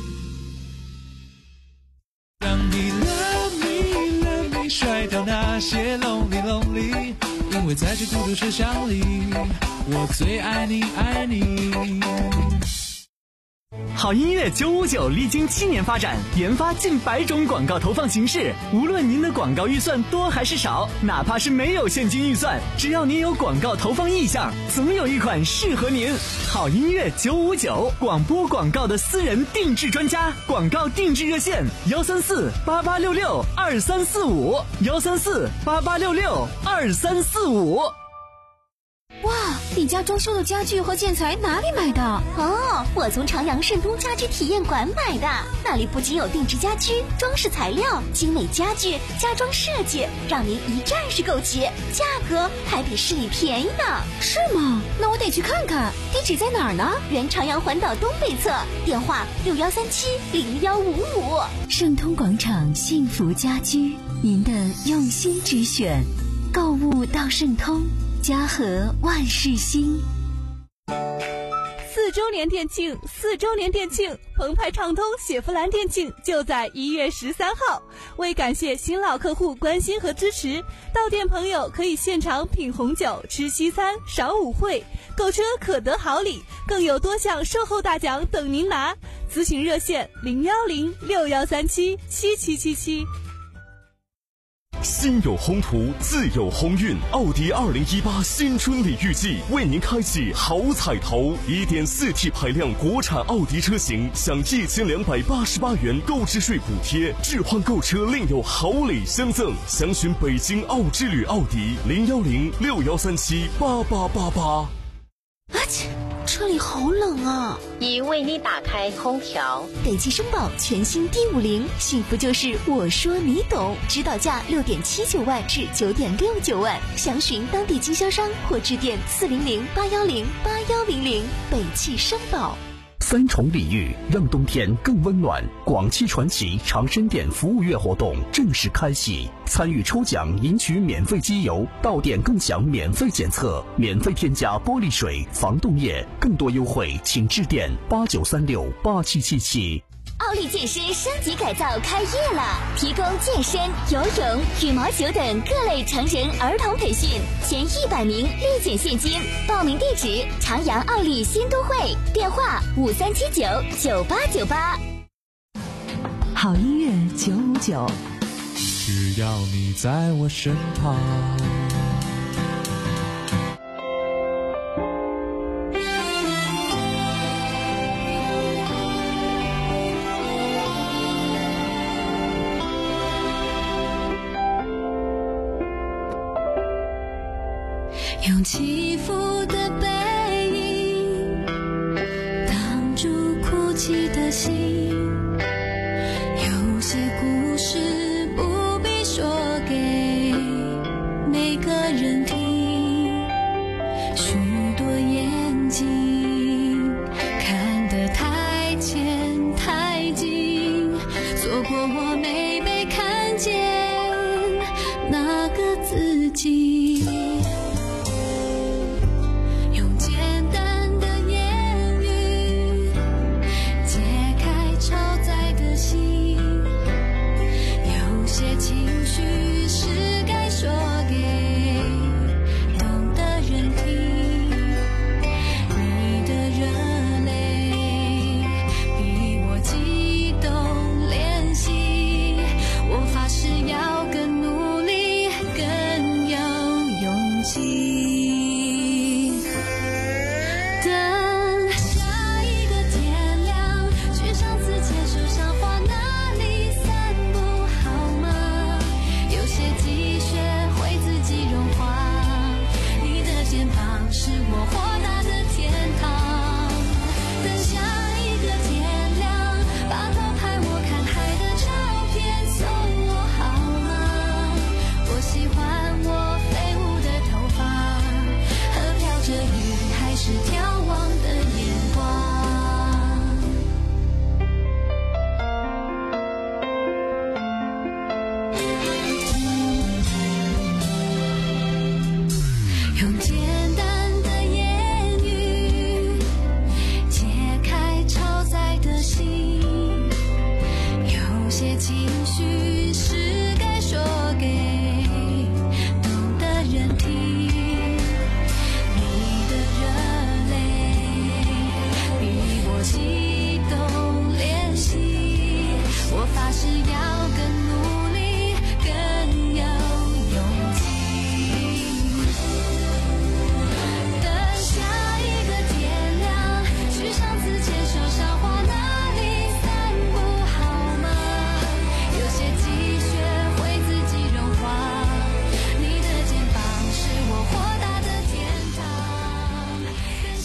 让你 love me love me 甩掉那些 lonely lonely， 因为在这孤独车厢里， 我最爱你爱你。 好音乐九五九历经七年发展，研发近百种广告投放形式。无论您的广告预算多还是少，哪怕是没有现金预算，只要您有广告投放意向，总有一款适合您。好音乐九五九，广播广告的私人定制专家，广告定制热线：幺三四八八六六二三四五，幺三四八八六六二三四五。 哇，你家装修的家具和建材哪里买的？ 哦，我从朝阳盛通家居体验馆买的，那里不仅有定制家居、装饰材料、精美家具、家装设计，让您一站式购齐，价格还比市里便宜呢。 是吗？那我得去看看，地址在哪儿呢？ 原朝阳环岛东北侧，电话六幺三七零幺五五。 盛通广场幸福家居，您的用心之选，购物到盛通。家和万事兴。 四周年店庆，四周年店庆，澎湃畅通雪佛兰店庆就在一月十三号。为感谢新老客户关心和支持，到店朋友可以现场品红酒、吃西餐、赏舞会，购车可得好礼，更有多项售后大奖等您拿。咨询热线零幺零六幺三七七七七七。 心有宏图，自有鸿运。奥迪二零一八新春礼遇季为您开启好彩头， 一点四 T 排量国产奥迪车型享一千两百八十八元购置税补贴，置换购车另有好礼相赠。详询北京奥之旅奥迪零幺零六幺三七八八八八。 啊切，车里好冷啊！ 已为你打开空调。 北汽绅宝全新 D 五零，幸福就是我说你懂，指导价六点七九万至九点六九万，详询当地经销商或致电四零零八幺零八幺零零。北汽绅宝。 三重礼遇，让冬天更温暖。广汽传祺长生店服务月活动正式开启，参与抽奖赢取免费机油，到店更享免费检测，免费添加玻璃水、防冻液，更多优惠请致电八九三六八七七七。 奥利健身升级改造开业了，提供健身、游泳、羽毛球等各类成人儿童培训，前一百名立减现金。报名地址：朝阳奥利新都会，电话五三七九九八九八。 好音乐九五九， 只要你在我身旁。 用起伏的背影挡住哭泣的心，有些故事不必说给每个人听，许多眼睛看得太浅太近，错过我没被看见那个自己。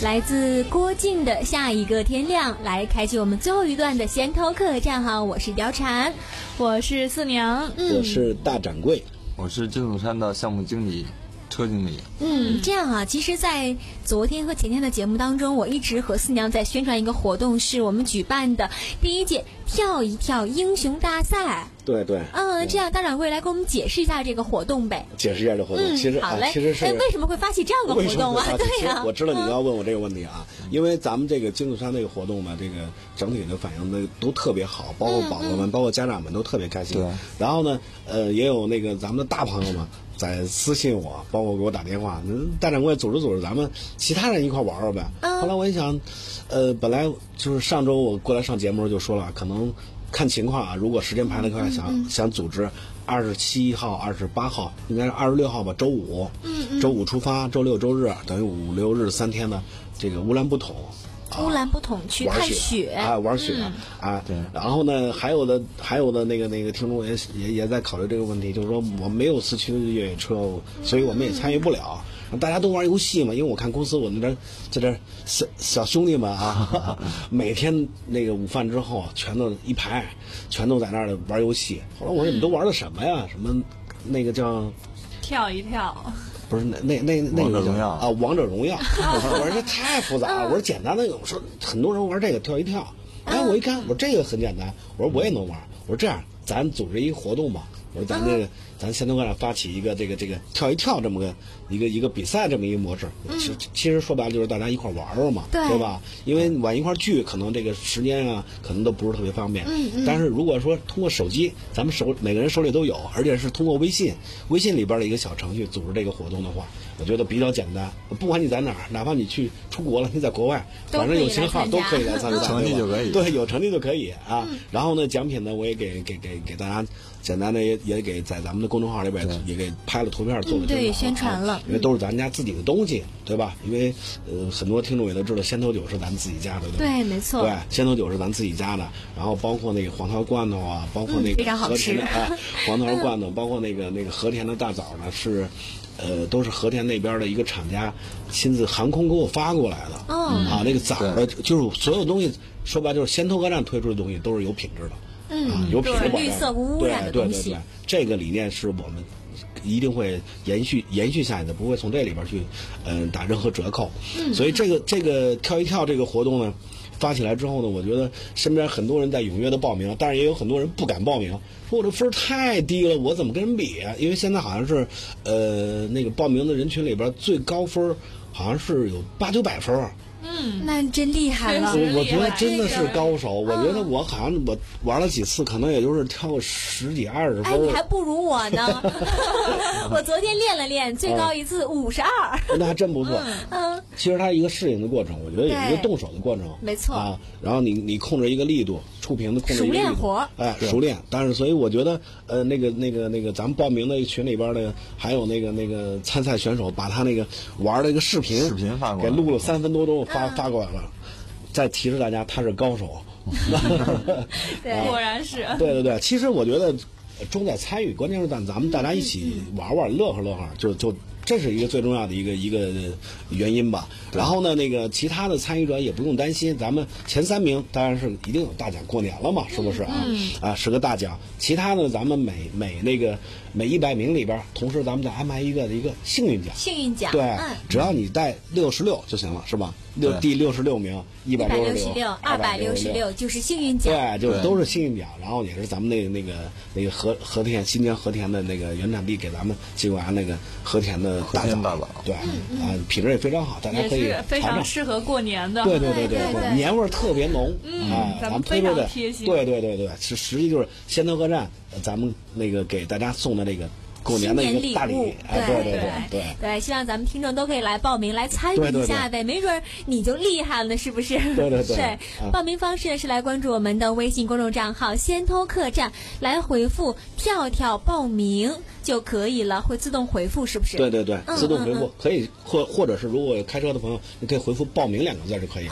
来自郭靖的下一个天亮，来开启我们最后一段的先头客栈哈。我是貂蝉， 我是四娘， 嗯， 我是大掌柜， 我是金祖山的项目经理。车经理， 嗯，这样啊，其实，在昨天和前天的节目当中，我一直和四娘在宣传一个活动，是我们举办的第一届跳一跳英雄大赛。 对对， 嗯，这样大掌柜来给我们解释一下这个活动呗。 解释一下这活动， 嗯、 其实好嘞， 啊，其实是哎，为什么会发起这样的活动啊？对呀、啊， 我知道你要问我这个问题啊，嗯、因为咱们这个金祖山这个活动呢，这个整体的反应呢都特别好，包括宝宝们，嗯、包括家长们都特别开心。 对， 然后呢，呃，也有那个咱们的大朋友们。在私信我，包括给我打电话，大掌柜组织组织，咱们其他人一块玩玩呗。嗯、后来我一想，呃，本来就是上周我过来上节目就说了，可能看情况啊，如果时间排得快，想、嗯、想组织二十七号、二十八号，应该是二十六号吧，周五， 嗯嗯， 周五出发，周六周日，等于五六日三天的这个乌兰布统。 乌兰布统去看雪啊，玩雪、嗯、啊，对。然后呢，还有的还有的那个那个听众也也也在考虑这个问题，就是说我没有四驱的越野车，所以我们也参与不了。大家都玩游戏嘛，因为我看公司我那边在这小小兄弟们啊，每天那个午饭之后全都一排，全都在那儿玩游戏。后来我说你们都玩的什么呀？什么那个叫跳一跳。 不是那那那那个叫啊，王者荣耀。我说这太复杂了，我说简单的，我说很多人玩这个跳一跳。哎，我一看，我说这个很简单，我说我也能玩。我说这样，咱组织一个活动吧。我说咱这个，咱先头客栈发起一个这个这个跳一跳这么个一个一个比赛这么一个模式。其其实说白了就是大家一块玩玩嘛，对吧？因为往一块聚，可能这个时间啊，可能都不是特别方便。 嗯嗯。 但是如果说通过手机，咱们手每个人手里都有，而且是通过微信，微信里边的一个小程序组织这个活动的话，我觉得比较简单。不管你在哪儿，哪怕你去出国了，你在国外，反正有信号都可以来参加， 成绩就可以。 对，有成绩就可以啊。嗯、然后呢，奖品呢，我也给给给给大家。简单的也也给在咱们的公众号里边也给拍了图片做了、 嗯、对宣传了、啊， 因为都是咱家自己的东西，对吧？因为呃很多听众也都知道仙头酒是咱们自己家的，对吧？ 对，没错。 对，仙头酒是咱自己家的，然后包括那个黄桃罐头啊，包括那个和田的、嗯、啊黄桃罐头，包括那个那个和田的大枣呢是。呃，都是和田那边的一个厂家亲自航空给我发过来的。 哦， 啊，那个枣的，就是所有东西说白就是仙头客栈推出的东西都是有品质的。 嗯， 啊、有品质保障， 绿色无污染的东西。 对对对对，这个理念是我们一定会延续延续下来的，不会从这里边去嗯、呃、打任何折扣。 嗯， 所以这个这个跳一跳这个活动呢。发起来之后呢，我觉得身边很多人在踊跃的报名，但是也有很多人不敢报名，说我这分太低了，我怎么跟人比啊？因为现在好像是，呃，那个报名的人群里边最高分好像是有八九百分。 嗯，那真厉害了。 我我觉得真的是高手。我觉得我好像我玩了几次，可能也就是跳十几二十分。 哎，你还不如我呢。我昨天练了练，最高一次五十二。 那还真不错。 嗯， 其实它一个适应的过程，我觉得有一个动手的过程。 没错啊，然后你你控制一个力度，触屏的控制一个力度。 熟练活。 哎，熟练。但是所以我觉得，呃，那个那个那个咱们报名的群里边的，还有那个那个参赛选手，把他那个玩的一个视频视频发过来，给录了三分多钟。发发过来了，再提示大家他是高手。 对，果然是。 对对对，其实我觉得重在参与，关键是咱咱们大家一起玩玩，乐呵乐呵，就就这是一个最重要的一个一个原因吧。然后呢，那个其他的参与者也不用担心，咱们前三名当然是一定有大奖，过年了嘛，是不是啊？ 嗯、 啊，是个大奖。其他的咱们每每那个每一百名里边，同时咱们再安排一个一个幸运奖。 幸运奖。 对， 嗯、 只要你带六十六就行了，是吧？六第六十六名，一百六十六， 二百六十六就是幸运奖。 对，就都是幸运奖。然后也是咱们那个那个那个和和田新疆和田的那个原产地给咱们寄过来那个和田的大枣， 大枣， 对， 嗯、 啊，品质也非常好，大家可以尝尝。 非常适合过年的。 对对对对对， 年味儿特别浓。 嗯， 啊， 咱们推出的， 对对对对，是实际就是仙头客栈，咱们那个给大家送的这个。过年的一个大礼， 哎， 对对对对对，希望咱们听众都可以来报名来参与一下呗，没准你就厉害了，是不是？ 对对对。 是，报名方式呢是来关注我们的微信公众账号“仙头客栈”，来回复“跳跳报名”就可以了，会自动回复，是不是？ 对对对， 嗯、 自动回复、嗯嗯、可以，或或者是如果有开车的朋友，你可以回复“报名”两个字就可以。 啊、哦，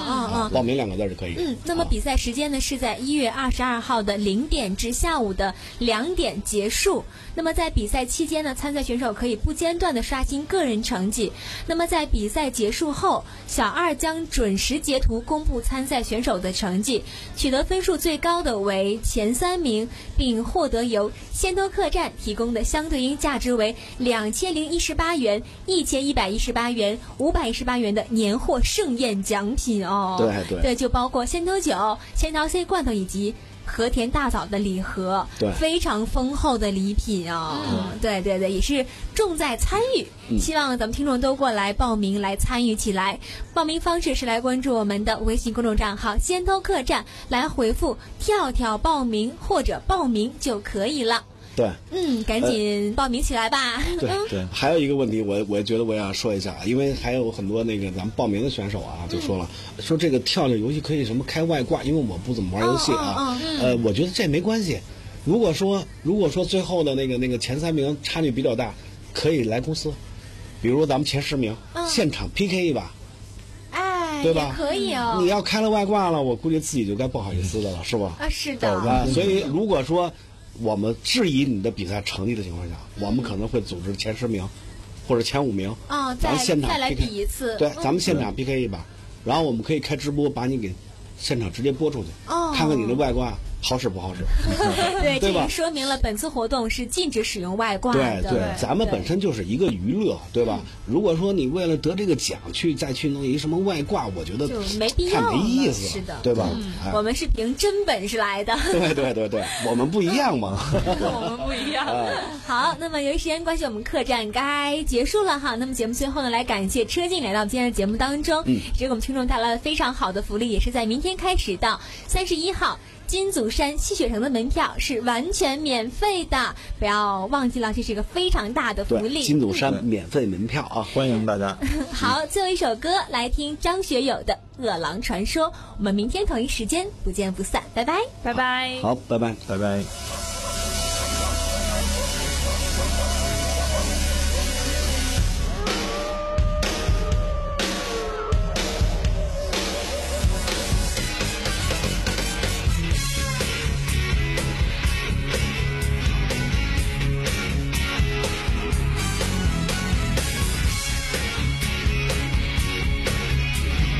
嗯嗯， 报名两个字就可以。 嗯，那么比赛时间呢是在一月二十二号的零点至下午的两点结束。那么在比赛期间呢，参赛选手可以不间断的刷新个人成绩。那么在比赛结束后，小二将准时截图公布参赛选手的成绩，取得分数最高的为前三名，并获得由仙偷客栈提供的相对应价值为两千零一十八元、一千一百一十八元、五百一十八元的年货盛宴奖品哦。 对对对，就包括仙偷酒、仙桃 C 罐头以及和田大枣的礼盒， 对， 非常丰厚的礼品哦。嗯，对对对，也是重在参与。嗯、希望咱们听众都过来报名，来参与起来。报名方式是来关注我们的微信公众账号“仙偷客栈”，来回复“跳跳报名”或者“报名”就可以了。 对， 嗯，赶紧报名起来吧。 呃、对对，还有一个问题，我我觉得我也要说一下，因为还有很多那个咱们报名的选手啊，就说了，嗯、说这个跳跳游戏可以什么开外挂，因为我不怎么玩游戏啊，哦哦嗯、呃，我觉得这没关系。如果说如果说最后的那个那个前三名差距比较大，可以来公司，比如咱们前十名，嗯、现场 P K 一把。 哎， 对吧？ 可以哦。 你要开了外挂了，我估计自己就该不好意思的了，是吧？ 啊，是的。 对吧？所以如果说我们质疑你的比赛成绩的情况下，嗯、我们可能会组织前十名或者前五名， 哦， 咱们现场 P K, 再来比一次。 对，咱们现场 P K 一把，然后我们可以开直播，把你给现场直接播出去，哦、看看你的外挂好使不好使。 对， 对吧？ 这说明了本次活动是禁止使用外挂的。 对对，咱们本身就是一个娱乐，对吧？嗯、如果说你为了得这个奖去再去弄一什么外挂，我觉得就没必要， 太没意思了， 是的， 对吧？ 嗯哎、我们是凭真本事来的。 对对对对，我们不一样嘛。 我们不一样。好，那么由于时间关系，我们客栈该结束了哈。那么节目最后呢，来感谢车静来到今天的节目当中，嗯，给我们听众带来了非常好的福利，也是在明天开始到三十一号。金祖山吸血城的门票是完全免费的，不要忘记了，这是一个非常大的福利。 金祖山免费门票啊， 欢迎大家。 好，最后一首歌来听张学友的《饿狼传说》，我们明天同一时间不见不散，拜拜， 拜拜。 好，拜拜， 拜拜。